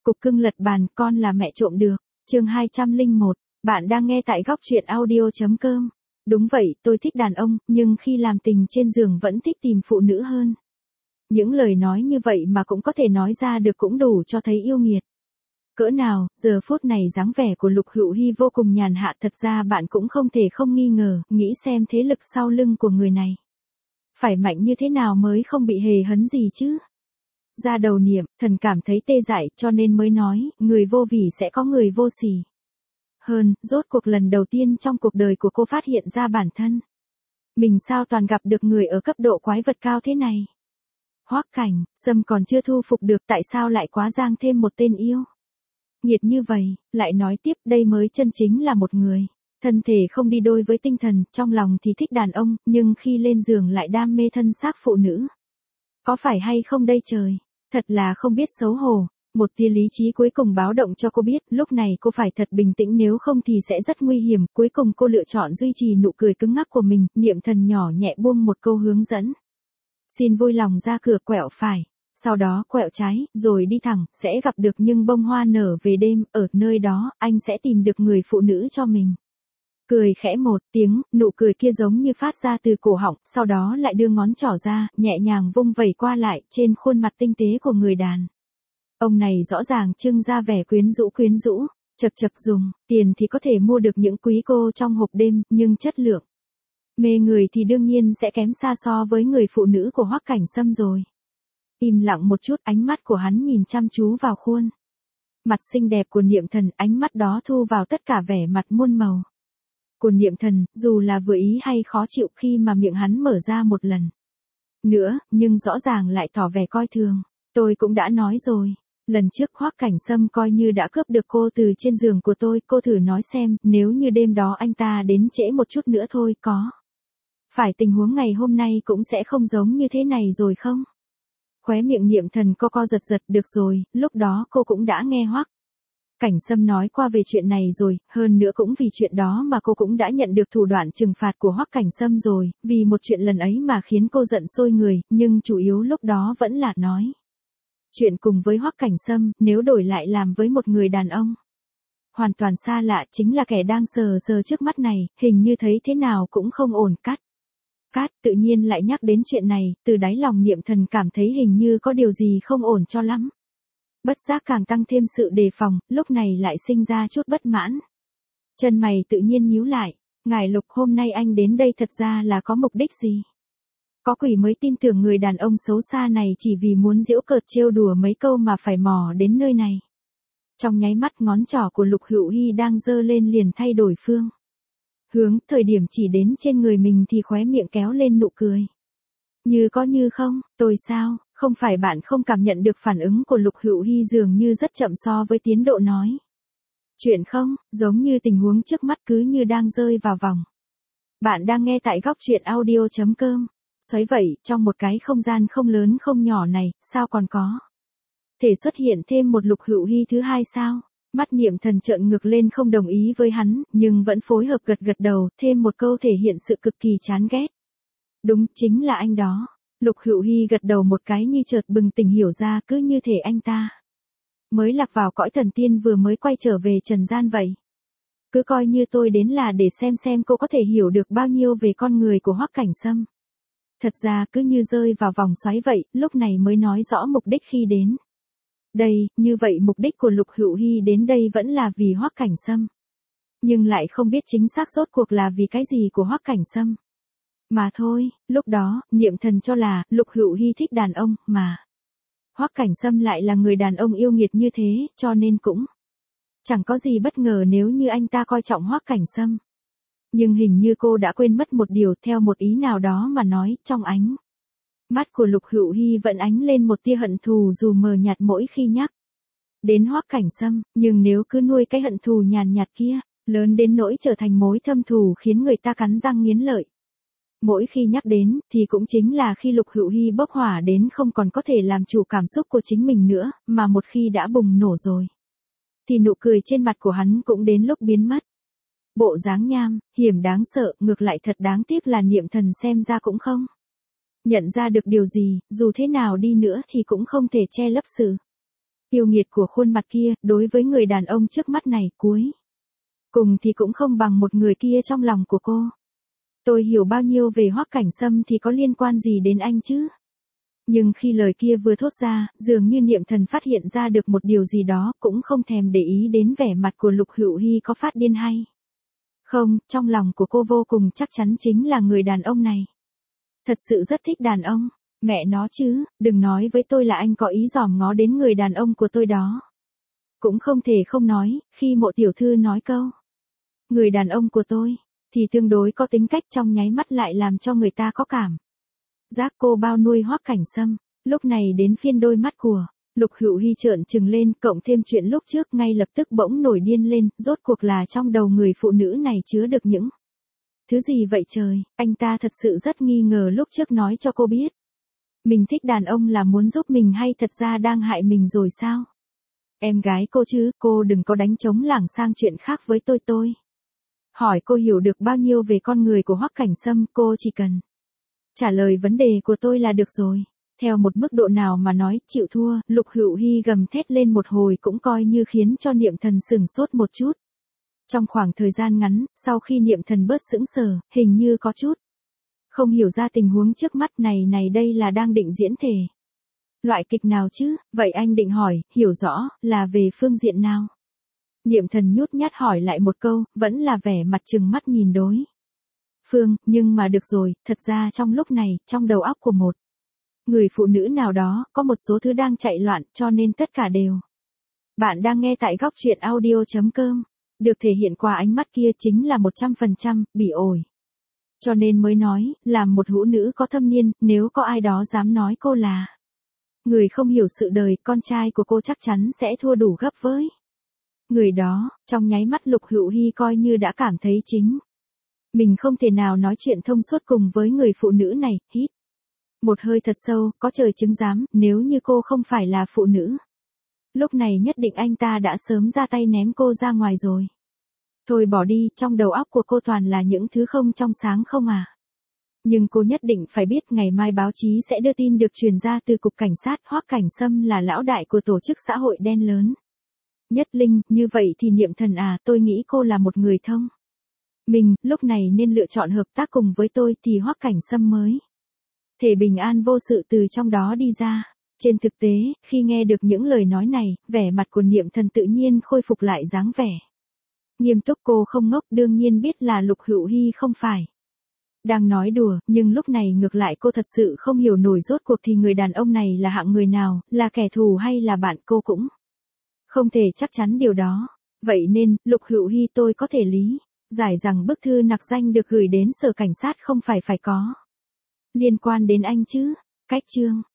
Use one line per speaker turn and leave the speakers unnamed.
Cục cưng lật bàn, con là mẹ trộm được. Chương 201, bạn đang nghe tại góc truyện audio.com. Đúng vậy, tôi thích đàn ông, nhưng khi làm tình trên giường vẫn thích tìm phụ nữ hơn. Những lời nói như vậy mà cũng có thể nói ra được cũng đủ cho thấy yêu nghiệt. Cỡ nào, giờ phút này dáng vẻ của Lục Hữu Hi vô cùng nhàn hạ, thật ra bạn cũng không thể không nghi ngờ, nghĩ xem thế lực sau lưng của người này. Phải mạnh như thế nào mới không bị hề hấn gì chứ? Ra đầu niệm, thần cảm thấy tê dại cho nên mới nói, người vô vỉ sẽ có người vô sỉ. Hơn, rốt cuộc lần đầu tiên trong cuộc đời của cô phát hiện ra bản thân. Mình sao toàn gặp được người ở cấp độ quái vật cao thế này? Hoắc Cảnh, Sâm còn chưa thu phục được tại sao lại quá giang thêm một tên yêu? Nghiệt như vậy, lại nói tiếp đây mới chân chính là một người. Thân thể không đi đôi với tinh thần, trong lòng thì thích đàn ông, nhưng khi lên giường lại đam mê thân xác phụ nữ. Có phải hay không đây trời? Thật là không biết xấu hổ. Một tia lý trí cuối cùng báo động cho cô biết, lúc này cô phải thật bình tĩnh nếu không thì sẽ rất nguy hiểm. Cuối cùng cô lựa chọn duy trì nụ cười cứng ngắc của mình, niệm thần nhỏ nhẹ buông một câu hướng dẫn. Xin vui lòng ra cửa quẹo phải, sau đó quẹo trái, rồi đi thẳng, sẽ gặp được những bông hoa nở về đêm, ở nơi đó, anh sẽ tìm được người phụ nữ cho mình. Cười khẽ một tiếng, nụ cười kia giống như phát ra từ cổ họng, sau đó lại đưa ngón trỏ ra, nhẹ nhàng vung vẩy qua lại, trên khuôn mặt tinh tế của người đàn. Ông này rõ ràng trưng ra vẻ quyến rũ, chật chật dùng, tiền thì có thể mua được những quý cô trong hộp đêm, nhưng chất lượng. Mê người thì đương nhiên sẽ kém xa so với người phụ nữ của Hoắc Cảnh Sâm rồi. Im lặng một chút, ánh mắt của hắn nhìn chăm chú vào khuôn mặt xinh đẹp của Niệm Thần, ánh mắt đó thu vào tất cả vẻ mặt muôn màu của Niệm Thần, dù là vừa ý hay khó chịu khi mà miệng hắn mở ra một lần nữa, nhưng rõ ràng lại tỏ vẻ coi thường. Tôi cũng đã nói rồi, lần trước Hoắc Cảnh Sâm coi như đã cướp được cô từ trên giường của tôi, cô thử nói xem, nếu như đêm đó anh ta đến trễ một chút nữa thôi, có phải tình huống ngày hôm nay cũng sẽ không giống như thế này rồi không? Khóe miệng Niệm Thần co giật giật, được rồi, lúc đó cô cũng đã nghe Hoắc Cảnh Sâm nói qua về chuyện này rồi, hơn nữa cũng vì chuyện đó mà cô cũng đã nhận được thủ đoạn trừng phạt của Hoắc Cảnh Sâm rồi, vì một chuyện lần ấy mà khiến cô giận sôi người, nhưng chủ yếu lúc đó vẫn là nói chuyện cùng với Hoắc Cảnh Sâm, nếu đổi lại làm với một người đàn ông hoàn toàn xa lạ, chính là kẻ đang sờ trước mắt này, hình như thấy thế nào cũng không ổn. Tự nhiên lại nhắc đến chuyện này, từ đáy lòng Niệm Thần cảm thấy hình như có điều gì không ổn cho lắm. Bất giác càng tăng thêm sự đề phòng, lúc này lại sinh ra chút bất mãn. Chân mày tự nhiên nhíu lại, ngài Lục, hôm nay anh đến đây thật ra là có mục đích gì? Có quỷ mới tin tưởng người đàn ông xấu xa này chỉ vì muốn giễu cợt trêu đùa mấy câu mà phải mò đến nơi này. Trong nháy mắt ngón trỏ của Lục Hữu Hi đang giơ lên liền thay đổi phương hướng, thời điểm chỉ đến trên người mình thì khóe miệng kéo lên nụ cười. Như có như không, tôi sao, không phải bạn không cảm nhận được phản ứng của Lục Hữu Hi dường như rất chậm so với tiến độ nói chuyện không, giống như tình huống trước mắt cứ như đang rơi vào vòng. Bạn đang nghe tại góc truyện audio.com. Xoáy vậy, trong một cái không gian không lớn không nhỏ này, sao còn có thể xuất hiện thêm một Lục Hữu Hi thứ hai sao? Mắt Niệm Thần trợn ngược lên không đồng ý với hắn, nhưng vẫn phối hợp gật đầu, thêm một câu thể hiện sự cực kỳ chán ghét. Đúng, chính là anh đó. Lục Hữu Hi gật đầu một cái như chợt bừng tỉnh hiểu ra, cứ như thể anh ta mới lạc vào cõi thần tiên vừa mới quay trở về trần gian vậy. Cứ coi như tôi đến là để xem cô có thể hiểu được bao nhiêu về con người của Hoắc Cảnh Sâm. Thật ra cứ như rơi vào vòng xoáy vậy, lúc này mới nói rõ mục đích khi đến đây, như vậy mục đích của Lục Hữu Hi đến đây vẫn là vì Hoắc Cảnh Sâm. Nhưng lại không biết chính xác rốt cuộc là vì cái gì của Hoắc Cảnh Sâm. Mà thôi, lúc đó, Niệm Thần cho là, Lục Hữu Hi thích đàn ông, mà Hoắc Cảnh Sâm lại là người đàn ông yêu nghiệt như thế, cho nên cũng chẳng có gì bất ngờ nếu như anh ta coi trọng Hoắc Cảnh Sâm. Nhưng hình như cô đã quên mất một điều, theo một ý nào đó mà nói, trong ánh mắt của Lục Hữu Hi vẫn ánh lên một tia hận thù dù mờ nhạt mỗi khi nhắc đến Hoắc Cảnh Sâm, nhưng nếu cứ nuôi cái hận thù nhàn nhạt kia, lớn đến nỗi trở thành mối thâm thù khiến người ta cắn răng nghiến lợi. Mỗi khi nhắc đến, thì cũng chính là khi Lục Hữu Hi bốc hỏa đến không còn có thể làm chủ cảm xúc của chính mình nữa, mà một khi đã bùng nổ rồi, thì nụ cười trên mặt của hắn cũng đến lúc biến mất. Bộ dáng nham, hiểm đáng sợ, ngược lại thật đáng tiếc là Niệm Thần xem ra cũng không nhận ra được điều gì, dù thế nào đi nữa thì cũng không thể che lấp sự Yêu nghiệt của khuôn mặt kia, đối với người đàn ông trước mắt này cuối cùng thì cũng không bằng một người kia trong lòng của cô. Tôi hiểu bao nhiêu về Hoắc Cảnh Sâm thì có liên quan gì đến anh chứ? Nhưng khi lời kia vừa thốt ra, dường như Niệm Thần phát hiện ra được một điều gì đó, cũng không thèm để ý đến vẻ mặt của Lục Hữu Hi có phát điên hay không, trong lòng của cô vô cùng chắc chắn chính là người đàn ông này. Thật sự rất thích đàn ông, mẹ nó chứ, đừng nói với tôi là anh có ý dòm ngó đến người đàn ông của tôi đó. Cũng không thể không nói, khi Mộ tiểu thư nói câu người đàn ông của tôi, thì tương đối có tính cách, trong nháy mắt lại làm cho người ta có cảm giác cô bao nuôi Hoắc Cảnh Sâm. Lúc này đến phiên đôi mắt của Lục Hữu Hi trợn trừng lên, cộng thêm chuyện lúc trước ngay lập tức bỗng nổi điên lên, rốt cuộc là trong đầu người phụ nữ này chứa được những thứ gì vậy trời, anh ta thật sự rất nghi ngờ lúc trước nói cho cô biết. Mình thích đàn ông là muốn giúp mình hay thật ra đang hại mình rồi sao? Em gái cô chứ, cô đừng có đánh trống lảng sang chuyện khác với tôi. Hỏi cô hiểu được bao nhiêu về con người của Hoắc Cảnh Sâm, cô chỉ cần trả lời vấn đề của tôi là được rồi. Theo một mức độ nào mà nói, chịu thua, Lục Hữu Hi gầm thét lên một hồi cũng coi như khiến cho Niệm Thần sửng sốt một chút. Trong khoảng thời gian ngắn, sau khi Niệm Thần bớt sững sờ, hình như có chút không hiểu ra tình huống trước mắt này đây là đang định diễn thể loại kịch nào chứ, vậy anh định hỏi, hiểu rõ, là về phương diện nào? Niệm Thần nhút nhát hỏi lại một câu, vẫn là vẻ mặt trừng mắt nhìn đối phương, nhưng mà được rồi, thật ra trong lúc này, trong đầu óc của một người phụ nữ nào đó, có một số thứ đang chạy loạn, cho nên tất cả đều. Bạn đang nghe tại góc truyện audio.com, được thể hiện qua ánh mắt kia chính là 100%, bị ổi. Cho nên mới nói, làm một hữu nữ có thâm niên, nếu có ai đó dám nói cô là người không hiểu sự đời, con trai của cô chắc chắn sẽ thua đủ gấp với người đó. Trong nháy mắt Lục Hữu Hi coi như đã cảm thấy chính mình không thể nào nói chuyện thông suốt cùng với người phụ nữ này. Hít một hơi thật sâu, có trời chứng giám, nếu như cô không phải là phụ nữ, lúc này nhất định anh ta đã sớm ra tay ném cô ra ngoài rồi. Thôi bỏ đi, trong đầu óc của cô toàn là những thứ không trong sáng không à. Nhưng cô nhất định phải biết ngày mai báo chí sẽ đưa tin được truyền ra từ cục cảnh sát, Hoắc Cảnh Sâm là lão đại của tổ chức xã hội đen lớn nhất Linh. Như vậy thì Niệm Thần à, tôi nghĩ cô là một người thông minh, lúc này nên lựa chọn hợp tác cùng với tôi thì Hoắc Cảnh Sâm mới thể bình an vô sự từ trong đó đi ra. Trên thực tế, khi nghe được những lời nói này, vẻ mặt của Niệm Thần tự nhiên khôi phục lại dáng vẻ nghiêm túc. Cô không ngốc, đương nhiên biết là Lục Hữu Hi không phải đang nói đùa, nhưng lúc này ngược lại cô thật sự không hiểu nổi rốt cuộc thì người đàn ông này là hạng người nào, là kẻ thù hay là bạn, cô cũng không thể chắc chắn điều đó. Vậy nên, Lục Hữu Hi, tôi có thể lý giải rằng bức thư nặc danh được gửi đến sở cảnh sát không phải có liên quan đến anh chứ. Cách chương